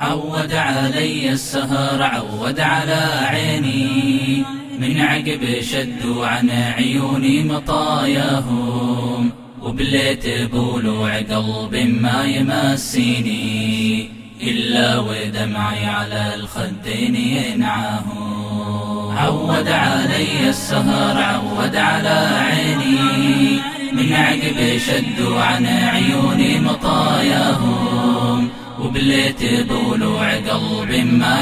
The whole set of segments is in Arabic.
عود علي السهر عود على عيني، من عقب شدوا عن عيوني مطاياهم، وبليت بولوع قلب ما يمسيني إلا ودمعي على الخدين ينعاهم. عود علي السهر عود على عيني، من عقب شدوا عن عيوني مطاياهم، وبليت بولوع قلب ما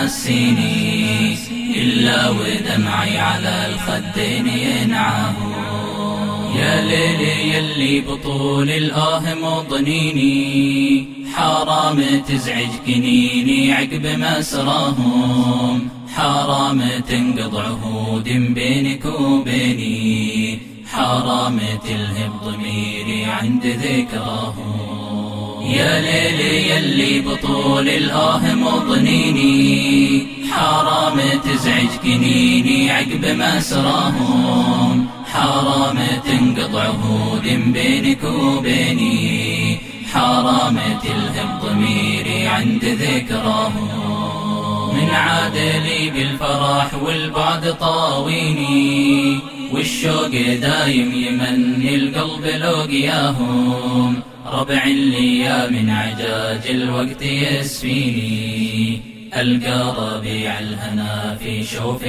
يمسيني إلا ودمعي على الخدين ينعاهم. يا ليلي يلي بطول الآه مضنيني، حرام تزعج كنيني عقب مسراهم، حرام تنقض عهود بينك وبيني، حرام تلهب ضميري عند ذكراهم. يا ليلي يلي بطول الآه مضنيني، حرام تزعج كنيني عقب مسراهم، حرام تنقض عهود بينك وبيني، حرام تلهب ضميري عند ذكراهم. من عاد لي بالفرح والبعد طاويني، والشوق دايم يمني القلب لقياهم، ربع لي من عجاج الوقت يسفيني، ألقى ربيع الهنا في شوف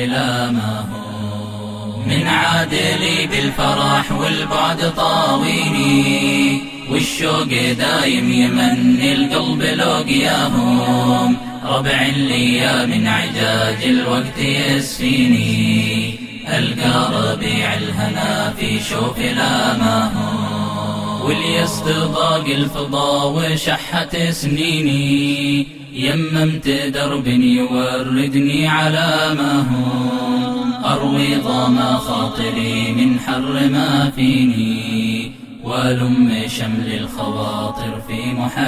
لاماهم. من عاد لي بالفرح والبعد طاويني، والشوق دايم يمني القلب لقياهم، ربع لي من عجاج الوقت يسفيني، ألقى ربيع الهنا في شوف لاماهم. واليأس ضاق الفضا وشحت سنيني، يممت درب يوردني على ما هم، أروي ضام خاطري من حر ما فيني، ولم شمل الخواطر في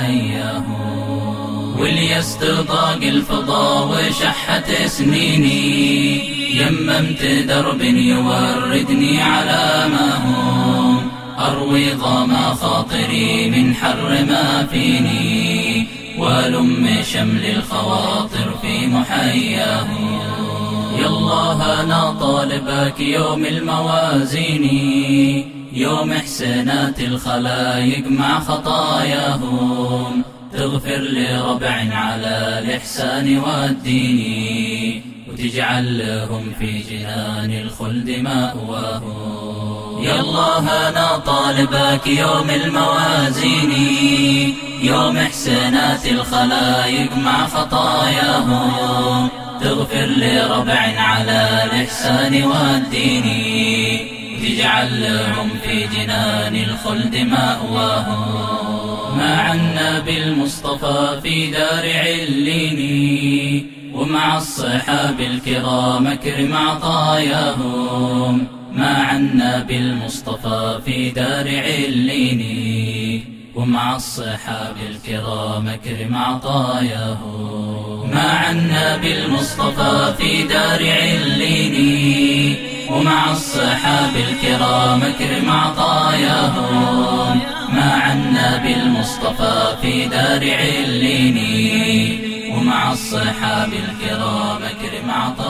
محياهم. واليأس ضاق الفضا وشحت سنيني، يممت درب يوردني على ما هم، أروي ضام خاطري من حر ما فيني، ولم شمل الخواطر في محياهم. يا الله أنا طالبك يوم الموازين، يوم حسنات الخلايق مع خطاياهم، تغفر لربع على الإحسان والدين، وتجعل لهم في جنان الخلد مأواهم. يا الله أنا طالبك يوم الموازين، يوم حسنات الخلايق مع خطاياهم، تغفر لربع على الإحسان والدين، تجعل لهم في جنان الخلد مأواهم. مع النبي المصطفى في دار عليني، ومع الصحاب الكرام اكرم عطاياهم، مع النبي المصطفى في دار عليني، ومع الصحاب الكرام اكرم عطاياهم. مع النبي المصطفى في دار عليني، ومع الصحاب الكرام اكرم عطاياهم، مع النبي المصطفى في دار عليني، ومع الصحاب الكرام اكرم عطاياهم.